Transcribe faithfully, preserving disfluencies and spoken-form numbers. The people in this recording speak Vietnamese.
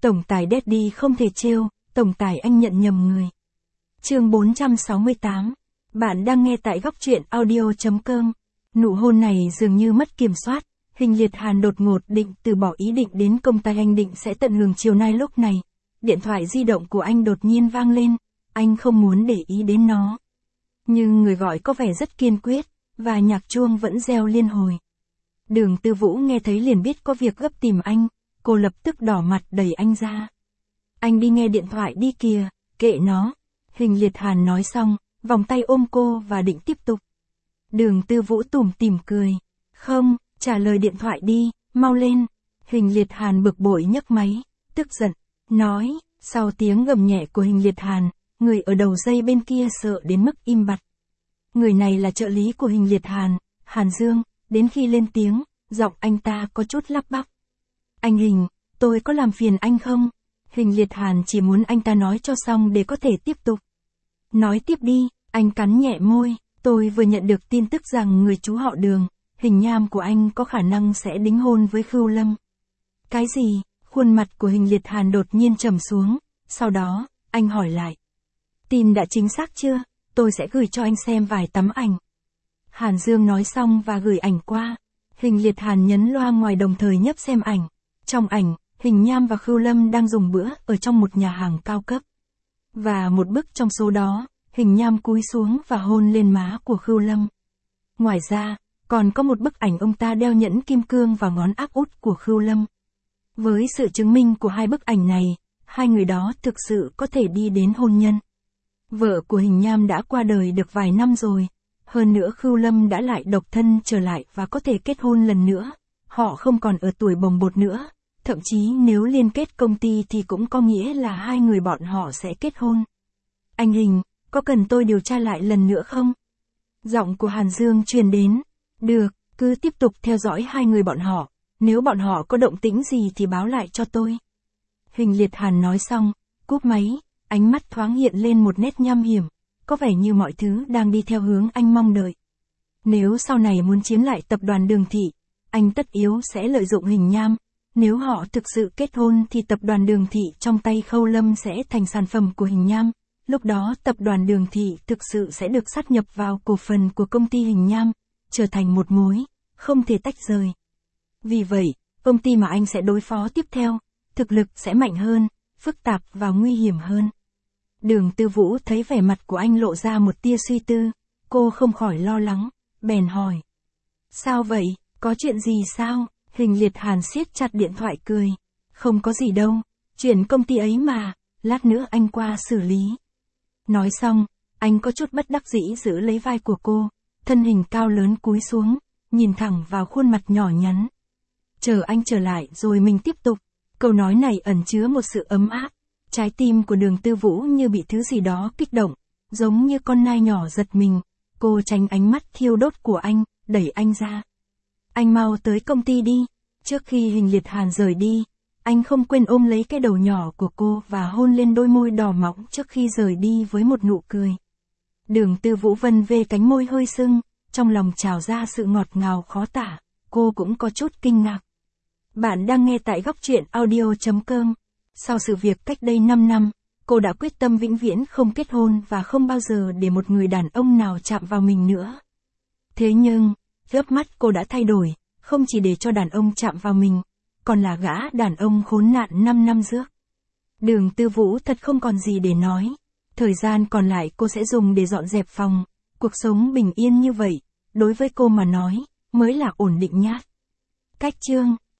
Tổng tài Daddy không thể trêu, tổng tài anh nhận nhầm người. Chương bốn trăm sáu mươi tám. Bạn đang nghe tại góc truyện audio chấm com. Nụ hôn này dường như mất kiểm soát, Hình Liệt Hàn đột ngột định từ bỏ ý định đến công ty anh định sẽ tận hưởng chiều nay. Lúc này, điện thoại di động của anh đột nhiên vang lên, anh không muốn để ý đến nó. Nhưng người gọi có vẻ rất kiên quyết, và nhạc chuông vẫn reo liên hồi. Đường Tư Vũ nghe thấy liền biết có việc gấp tìm anh, cô lập tức đỏ mặt đẩy anh ra. Anh đi nghe điện thoại đi kìa, kệ nó. Hình Liệt Hàn nói xong, vòng tay ôm cô và định tiếp tục. Đường Tư Vũ tủm tỉm cười. Không, trả lời điện thoại đi, mau lên. Hình Liệt Hàn bực bội nhấc máy, tức giận, nói. Sau tiếng gầm nhẹ của Hình Liệt Hàn, người ở đầu dây bên kia sợ đến mức im bặt. Người này là trợ lý của Hình Liệt Hàn, Hàn Dương, đến khi lên tiếng, giọng anh ta có chút lắp bắp. Anh Hình, tôi có làm phiền anh không? Hình Liệt Hàn chỉ muốn anh ta nói cho xong để có thể tiếp tục. Nói tiếp đi, anh cắn nhẹ môi, tôi vừa nhận được tin tức rằng người chú họ Đường, Hình Nham của anh có khả năng sẽ đính hôn với Khưu Lâm. Cái gì? Khuôn mặt của Hình Liệt Hàn đột nhiên trầm xuống, sau đó, anh hỏi lại. Tin đã chính xác chưa? Tôi sẽ gửi cho anh xem vài tấm ảnh. Hàn Dương nói xong và gửi ảnh qua. Hình Liệt Hàn nhấn loa ngoài đồng thời nhấp xem ảnh. Trong ảnh, Hình Nham và Khưu Lâm đang dùng bữa ở trong một nhà hàng cao cấp. Và một bức trong số đó, Hình Nham cúi xuống và hôn lên má của Khưu Lâm. Ngoài ra, còn có một bức ảnh ông ta đeo nhẫn kim cương vào ngón áp út của Khưu Lâm. Với sự chứng minh của hai bức ảnh này, hai người đó thực sự có thể đi đến hôn nhân. Vợ của Hình Nham đã qua đời được vài năm rồi, hơn nữa Khưu Lâm đã lại độc thân trở lại và có thể kết hôn lần nữa. Họ không còn ở tuổi bồng bột nữa, thậm chí nếu liên kết công ty thì cũng có nghĩa là hai người bọn họ sẽ kết hôn. Anh Hình, có cần tôi điều tra lại lần nữa không? Giọng của Hàn Dương truyền đến. Được, cứ tiếp tục theo dõi hai người bọn họ, nếu bọn họ có động tĩnh gì thì báo lại cho tôi. Hình Liệt Hàn nói xong, cúp máy, ánh mắt thoáng hiện lên một nét nham hiểm, có vẻ như mọi thứ đang đi theo hướng anh mong đợi. Nếu sau này muốn chiếm lại tập đoàn Đường Thị, anh tất yếu sẽ lợi dụng Hình Nham. Nếu họ thực sự kết hôn thì tập đoàn Đường Thị trong tay Khâu Lâm sẽ thành sản phẩm của Hình Nham. Lúc đó tập đoàn Đường Thị thực sự sẽ được sát nhập vào cổ phần của công ty Hình Nham, trở thành một mối, không thể tách rời. Vì vậy, công ty mà anh sẽ đối phó tiếp theo, thực lực sẽ mạnh hơn, phức tạp và nguy hiểm hơn. Đường Tư Vũ thấy vẻ mặt của anh lộ ra một tia suy tư, cô không khỏi lo lắng, bèn hỏi. Sao vậy, có chuyện gì sao? Hình Liệt Hàn siết chặt điện thoại cười. Không có gì đâu, chuyện công ty ấy mà, lát nữa anh qua xử lý. Nói xong, anh có chút bất đắc dĩ giữ lấy vai của cô, thân hình cao lớn cúi xuống, nhìn thẳng vào khuôn mặt nhỏ nhắn. Chờ anh trở lại rồi mình tiếp tục. Câu nói này ẩn chứa một sự ấm áp. Trái tim của Đường Tư Vũ như bị thứ gì đó kích động, giống như con nai nhỏ giật mình. Cô tránh ánh mắt thiêu đốt của anh, đẩy anh ra. Anh mau tới công ty đi. Trước khi Hình Liệt Hàn rời đi, anh không quên ôm lấy cái đầu nhỏ của cô và hôn lên đôi môi đỏ mọng trước khi rời đi với một nụ cười. Đường Tư Vũ vân vê cánh môi hơi sưng, trong lòng trào ra sự ngọt ngào khó tả, cô cũng có chút kinh ngạc. Bạn đang nghe tại góc truyện audio chấm com. Sau sự việc cách đây năm năm, cô đã quyết tâm vĩnh viễn không kết hôn và không bao giờ để một người đàn ông nào chạm vào mình nữa. Thế nhưng, chớp mắt cô đã thay đổi, không chỉ để cho đàn ông chạm vào mình, còn là gã đàn ông khốn nạn năm năm rước. Đường Tư Vũ thật không còn gì để nói. Thời gian còn lại cô sẽ dùng để dọn dẹp phòng. Cuộc sống bình yên như vậy, đối với cô mà nói, mới là ổn định nhát. Cách chương